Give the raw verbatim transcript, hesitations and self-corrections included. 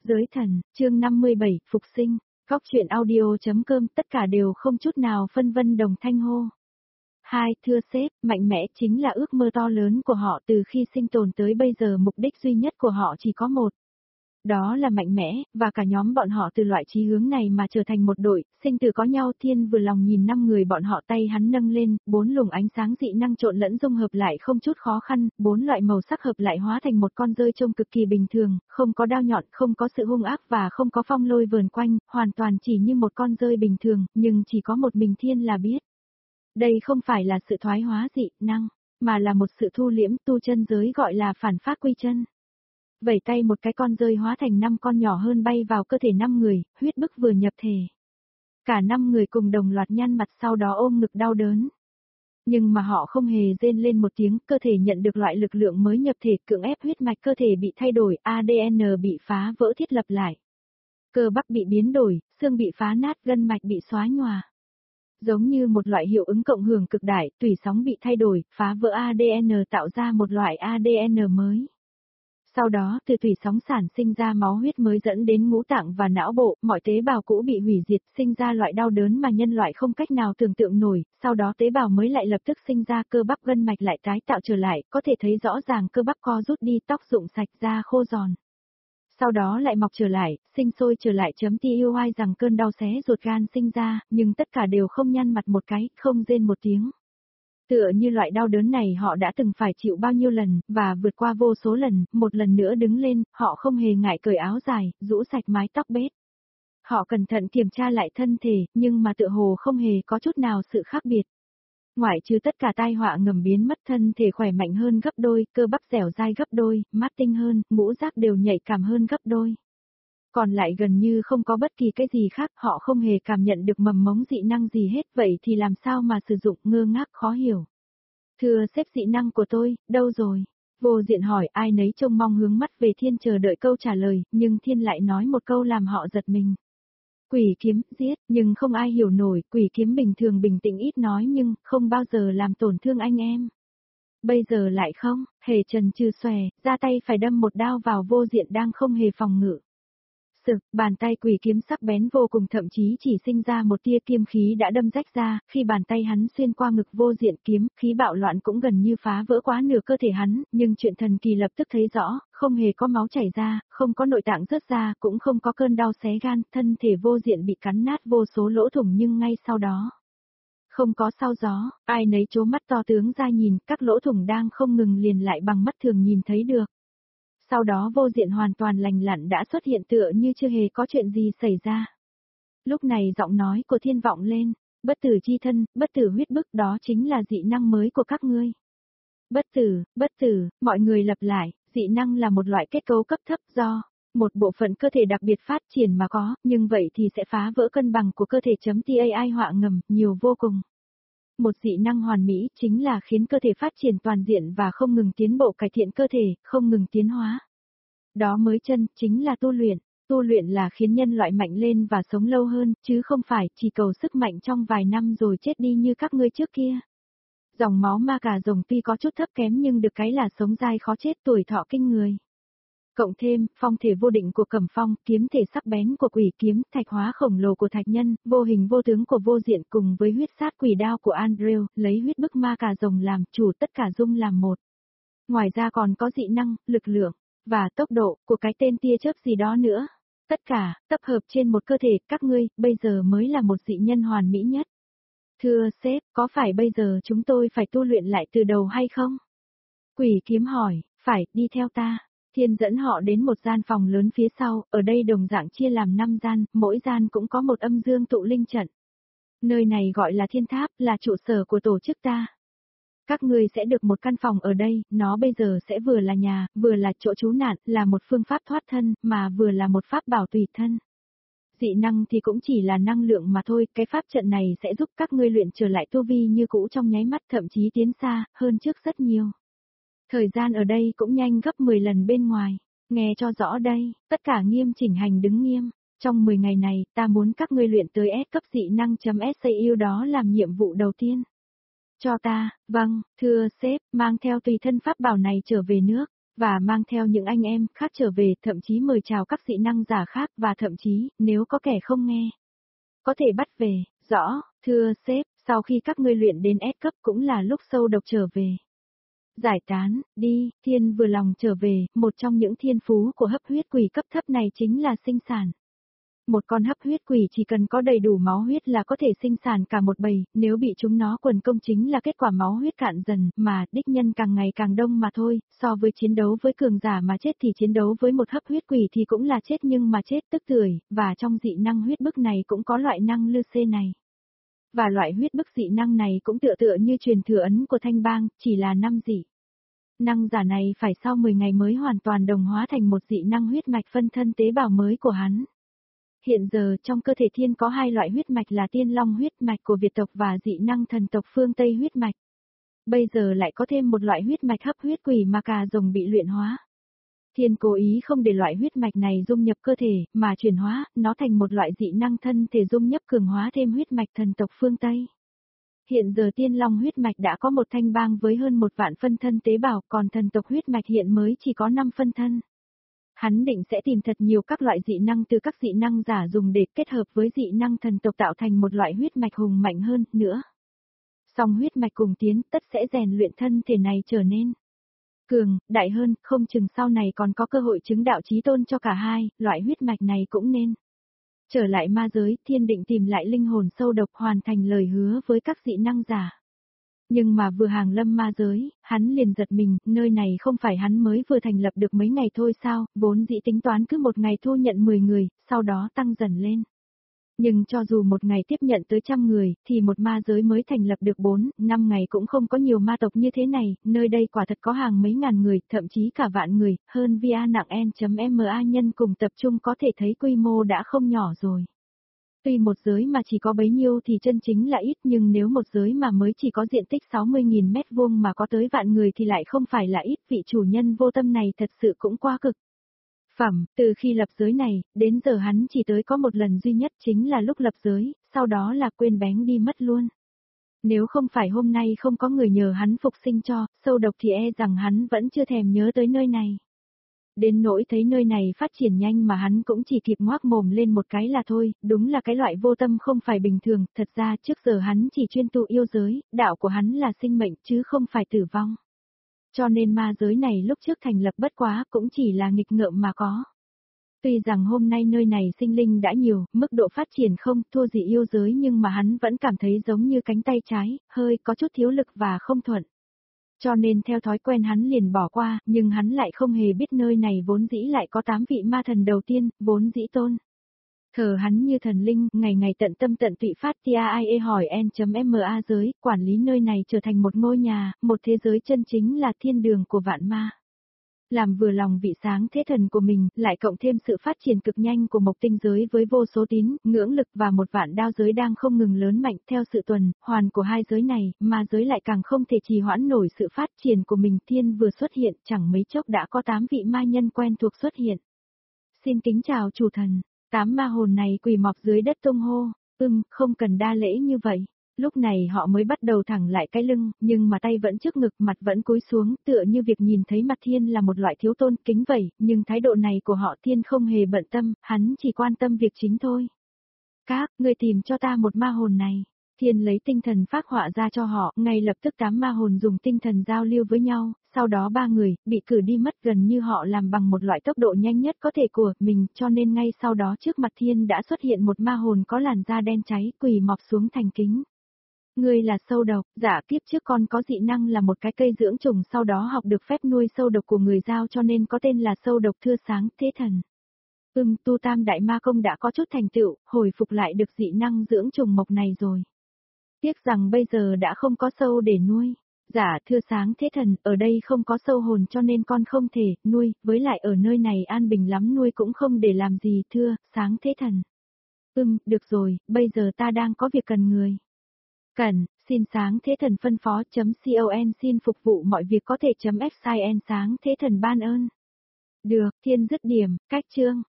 Giới thần, chương năm mươi bảy, Phục sinh, góc truyện audio.com tất cả đều không chút nào phân vân đồng thanh hô. Hai, thưa sếp, mạnh mẽ chính là ước mơ to lớn của họ từ khi sinh tồn tới bây giờ mục đích duy nhất của họ chỉ có một. Đó là mạnh mẽ, và cả nhóm bọn họ từ loại chí hướng này mà trở thành một đội, sinh tử có nhau. Thiên vừa lòng nhìn năm người bọn họ, tay hắn nâng lên, bốn luồng ánh sáng dị năng trộn lẫn dung hợp lại không chút khó khăn, bốn loại màu sắc hợp lại hóa thành một con rơi trông cực kỳ bình thường, không có đao nhọn, không có sự hung ác và không có phong lôi vờn quanh, hoàn toàn chỉ như một con rơi bình thường, nhưng chỉ có một mình Thiên là biết. Đây không phải là sự thoái hóa dị năng, mà là một sự thu liễm, tu chân giới gọi là phản phát quy chân. Vẩy tay một cái, con rơi hóa thành năm con nhỏ hơn bay vào cơ thể năm người, huyết bức vừa nhập thể. Cả năm người cùng đồng loạt nhăn mặt, sau đó ôm ngực đau đớn. Nhưng mà họ không hề rên lên một tiếng, cơ thể nhận được loại lực lượng mới nhập thể, cưỡng ép huyết mạch cơ thể bị thay đổi, a đê en bị phá vỡ thiết lập lại. Cơ bắp bị biến đổi, xương bị phá nát, gân mạch bị xóa nhòa. Giống như một loại hiệu ứng cộng hưởng cực đại, tủy sóng bị thay đổi, phá vỡ a đê en tạo ra một loại a đê en mới. Sau đó, từ tủy sóng sản sinh ra máu huyết mới dẫn đến ngũ tạng và não bộ, mọi tế bào cũ bị hủy diệt, sinh ra loại đau đớn mà nhân loại không cách nào tưởng tượng nổi, sau đó tế bào mới lại lập tức sinh ra, cơ bắp gân mạch lại tái tạo trở lại, có thể thấy rõ ràng cơ bắp co rút đi, tóc rụng sạch, da khô giòn. Sau đó lại mọc trở lại, sinh sôi trở lại. Chấm ti yêu ai rằng cơn đau xé ruột gan sinh ra, nhưng tất cả đều không nhăn mặt một cái, không rên một tiếng. Tựa như loại đau đớn này họ đã từng phải chịu bao nhiêu lần, và vượt qua vô số lần, một lần nữa đứng lên, họ không hề ngại cởi áo dài, rũ sạch mái tóc bết. Họ cẩn thận kiểm tra lại thân thể, nhưng mà tựa hồ không hề có chút nào sự khác biệt. Ngoại trừ tất cả tai họa ngầm biến mất, thân thể khỏe mạnh hơn gấp đôi, cơ bắp dẻo dai gấp đôi, mắt tinh hơn, ngũ giác đều nhạy cảm hơn gấp đôi. Còn lại gần như không có bất kỳ cái gì khác, họ không hề cảm nhận được mầm mống dị năng gì hết, vậy thì làm sao mà sử dụng, ngơ ngác khó hiểu. Thưa sếp, dị năng của tôi, đâu rồi? Vô Diện hỏi, ai nấy trông mong hướng mắt về Thiên chờ đợi câu trả lời, nhưng Thiên lại nói một câu làm họ giật mình. Quỷ kiếm, giết, nhưng không ai hiểu nổi, quỷ kiếm bình thường bình tĩnh ít nói nhưng không bao giờ làm tổn thương anh em. Bây giờ lại không, hề trần trừ xòe, ra tay phải đâm một đao vào Vô Diện đang không hề phòng ngự. Sực, bàn tay quỷ kiếm sắc bén vô cùng, thậm chí chỉ sinh ra một tia kim khí đã đâm rách ra, khi bàn tay hắn xuyên qua ngực Vô Diện, kiếm khí bạo loạn cũng gần như phá vỡ quá nửa cơ thể hắn, nhưng chuyện thần kỳ lập tức thấy rõ, không hề có máu chảy ra, không có nội tạng rớt ra, cũng không có cơn đau xé gan, thân thể Vô Diện bị cắn nát vô số lỗ thủng, nhưng ngay sau đó, không có sau gió, ai nấy trố mắt to tướng ra nhìn, các lỗ thủng đang không ngừng liền lại bằng mắt thường nhìn thấy được. Sau đó Vô Diện hoàn toàn lành lặn đã xuất hiện, tựa như chưa hề có chuyện gì xảy ra. Lúc này giọng nói của Thiên vọng lên, bất tử chi thân, bất tử huyết bức, đó chính là dị năng mới của các ngươi. Bất tử, bất tử, mọi người lặp lại, dị năng là một loại kết cấu cấp thấp do một bộ phận cơ thể đặc biệt phát triển mà có, nhưng vậy thì sẽ phá vỡ cân bằng của cơ thể. Chấm tai họa ngầm, nhiều vô cùng. Một dị năng hoàn mỹ chính là khiến cơ thể phát triển toàn diện và không ngừng tiến bộ, cải thiện cơ thể, không ngừng tiến hóa. Đó mới chân, chính là tu luyện. Tu luyện là khiến nhân loại mạnh lên và sống lâu hơn, chứ không phải chỉ cầu sức mạnh trong vài năm rồi chết đi như các ngươi trước kia. Dòng máu ma cà rồng tuy có chút thấp kém nhưng được cái là sống dai khó chết, tuổi thọ kinh người. Cộng thêm, phong thể vô định của Cẩm Phong, kiếm thể sắc bén của quỷ kiếm, thạch hóa khổng lồ của thạch nhân, vô hình vô tướng của Vô Diện cùng với huyết sát quỷ đao của Andrew, lấy huyết bức ma cà rồng làm chủ, tất cả dung làm một. Ngoài ra còn có dị năng, lực lượng, và tốc độ của cái tên tia chớp gì đó nữa. Tất cả, tập hợp trên một cơ thể, các ngươi, bây giờ mới là một dị nhân hoàn mỹ nhất. Thưa sếp, có phải bây giờ chúng tôi phải tu luyện lại từ đầu hay không? Quỷ kiếm hỏi, phải, đi theo ta. Thiên dẫn họ đến một gian phòng lớn phía sau, ở đây đồng dạng chia làm năm gian, mỗi gian cũng có một âm dương tụ linh trận. Nơi này gọi là Thiên Tháp, là trụ sở của tổ chức ta. Các ngươi sẽ được một căn phòng ở đây, nó bây giờ sẽ vừa là nhà, vừa là chỗ trú nạn, là một phương pháp thoát thân, mà vừa là một pháp bảo tùy thân. Dị năng thì cũng chỉ là năng lượng mà thôi, cái pháp trận này sẽ giúp các ngươi luyện trở lại tu vi như cũ trong nháy mắt, thậm chí tiến xa, hơn trước rất nhiều. Thời gian ở đây cũng nhanh gấp mười lần bên ngoài, nghe cho rõ đây, tất cả nghiêm chỉnh hành đứng nghiêm. Trong mười ngày này, ta muốn các ngươi luyện tới S cấp dị năng.sau, đó làm nhiệm vụ đầu tiên. Cho ta, vâng, thưa sếp, mang theo tùy thân pháp bảo này trở về nước. Và mang theo những anh em khác trở về, thậm chí mời chào các dị năng giả khác và thậm chí, nếu có kẻ không nghe, có thể bắt về. Rõ, thưa sếp, sau khi các ngươi luyện đến S cấp cũng là lúc sâu độc trở về. Giải tán, đi, Thiên vừa lòng trở về, một trong những thiên phú của hấp huyết quỷ cấp thấp này chính là sinh sản. Một con hấp huyết quỷ chỉ cần có đầy đủ máu huyết là có thể sinh sản cả một bầy, nếu bị chúng nó quần công chính là kết quả máu huyết cạn dần, mà đích nhân càng ngày càng đông mà thôi, so với chiến đấu với cường giả mà chết thì chiến đấu với một hấp huyết quỷ thì cũng là chết nhưng mà chết tức tưởi, và trong dị năng huyết bức này cũng có loại năng lư xê này. Và loại huyết bức dị năng này cũng tựa tựa như truyền thừa ấn của Thanh Bang, chỉ là năm dị. Năng giả này phải sau mười ngày mới hoàn toàn đồng hóa thành một dị năng huyết mạch phân thân tế bào mới của hắn. Hiện giờ trong cơ thể Thiên có hai loại huyết mạch là tiên long huyết mạch của Việt tộc và dị năng thần tộc phương Tây huyết mạch. Bây giờ lại có thêm một loại huyết mạch hấp huyết quỷ mà cà rồng bị luyện hóa. Thiên cố ý không để loại huyết mạch này dung nhập cơ thể, mà chuyển hóa nó thành một loại dị năng thân thể dung nhập cường hóa thêm huyết mạch thần tộc phương Tây. Hiện giờ tiên long huyết mạch đã có một thanh bang với hơn một vạn phân thân tế bào, còn thần tộc huyết mạch hiện mới chỉ có năm phân thân. Hắn định sẽ tìm thật nhiều các loại dị năng từ các dị năng giả dùng để kết hợp với dị năng thần tộc tạo thành một loại huyết mạch hùng mạnh hơn nữa. Song huyết mạch cùng tiến tất sẽ rèn luyện thân thể này trở nên cường, đại hơn, không chừng sau này còn có cơ hội chứng đạo chí tôn cho cả hai, loại huyết mạch này cũng nên. Trở lại ma giới, Thiên định tìm lại linh hồn sâu độc hoàn thành lời hứa với các dị năng giả. Nhưng mà vừa hàng lâm ma giới, hắn liền giật mình, nơi này không phải hắn mới vừa thành lập được mấy ngày thôi sao, vốn dĩ tính toán cứ một ngày thu nhận mười người, sau đó tăng dần lên. Nhưng cho dù một ngày tiếp nhận tới trăm người, thì một ma giới mới thành lập được bốn, năm ngày cũng không có nhiều ma tộc như thế này, nơi đây quả thật có hàng mấy ngàn người, thậm chí cả vạn người, hơn vê a nặng N.ma nhân cùng tập trung có thể thấy quy mô đã không nhỏ rồi. Tuy một giới mà chỉ có bấy nhiêu thì chân chính là ít, nhưng nếu một giới mà mới chỉ có diện tích sáu mươi nghìn mét vuông mà có tới vạn người thì lại không phải là ít, vị chủ nhân vô tâm này thật sự cũng quá cực. Phẩm, từ khi lập giới này, đến giờ hắn chỉ tới có một lần duy nhất chính là lúc lập giới, sau đó là quên bén đi mất luôn. Nếu không phải hôm nay không có người nhờ hắn phục sinh cho, sâu độc thì e rằng hắn vẫn chưa thèm nhớ tới nơi này. Đến nỗi thấy nơi này phát triển nhanh mà hắn cũng chỉ kịp ngoác mồm lên một cái là thôi, đúng là cái loại vô tâm không phải bình thường, thật ra trước giờ hắn chỉ chuyên tu yêu giới, đạo của hắn là sinh mệnh chứ không phải tử vong. Cho nên ma giới này lúc trước thành lập bất quá cũng chỉ là nghịch ngợm mà có. Tuy rằng hôm nay nơi này sinh linh đã nhiều, mức độ phát triển không thua gì yêu giới nhưng mà hắn vẫn cảm thấy giống như cánh tay trái, hơi có chút thiếu lực và không thuận. Cho nên theo thói quen hắn liền bỏ qua, nhưng hắn lại không hề biết nơi này vốn dĩ lại có tám vị ma thần đầu tiên, vốn dĩ tôn. Thờ hắn như thần linh, ngày ngày tận tâm tận tụy phát tia ai hỏi N.ma giới, quản lý nơi này trở thành một ngôi nhà, một thế giới chân chính là thiên đường của vạn ma. Làm vừa lòng vị sáng thế thần của mình, lại cộng thêm sự phát triển cực nhanh của mộc tinh giới với vô số tín, ngưỡng lực và một vạn đao giới đang không ngừng lớn mạnh theo sự tuần, hoàn của hai giới này, ma giới lại càng không thể trì hoãn nổi sự phát triển của mình. Thiên vừa xuất hiện, chẳng mấy chốc đã có tám vị ma nhân quen thuộc xuất hiện. Xin kính chào chủ thần, tám ma hồn này quỳ mọp dưới đất tung hô, ưm, không cần đa lễ như vậy. Lúc này họ mới bắt đầu thẳng lại cái lưng, nhưng mà tay vẫn trước ngực, mặt vẫn cúi xuống, tựa như việc nhìn thấy mặt Thiên là một loại thiếu tôn kính vậy, nhưng thái độ này của họ Thiên không hề bận tâm, hắn chỉ quan tâm việc chính thôi. Các, người tìm cho ta một ma hồn này. Thiên lấy tinh thần phác họa ra cho họ, ngay lập tức tám ma hồn dùng tinh thần giao lưu với nhau, sau đó ba người, bị cử đi mất gần như họ làm bằng một loại tốc độ nhanh nhất có thể của mình, cho nên ngay sau đó trước mặt Thiên đã xuất hiện một ma hồn có làn da đen cháy, quỳ mọp xuống thành kính. Ngươi là sâu độc, dạ kiếp trước con có dị năng là một cái cây dưỡng trùng sau đó học được phép nuôi sâu độc của người giao cho nên có tên là sâu độc thưa sáng thế thần. Ừm, tu tam đại ma công đã có chút thành tựu, hồi phục lại được dị năng dưỡng trùng mộc này rồi. Tiếc rằng bây giờ đã không có sâu để nuôi. Dạ thưa sáng thế thần, ở đây không có sâu hồn cho nên con không thể nuôi, với lại ở nơi này an bình lắm nuôi cũng không để làm gì thưa, sáng thế thần. Ừm, được rồi, bây giờ ta đang có việc cần người. Cần, xin sáng thế thần phân phó chấm con xin phục vụ mọi việc có thể chấm fcn sáng thế thần ban ơn. Được, Thiên dứt điểm, cách chương.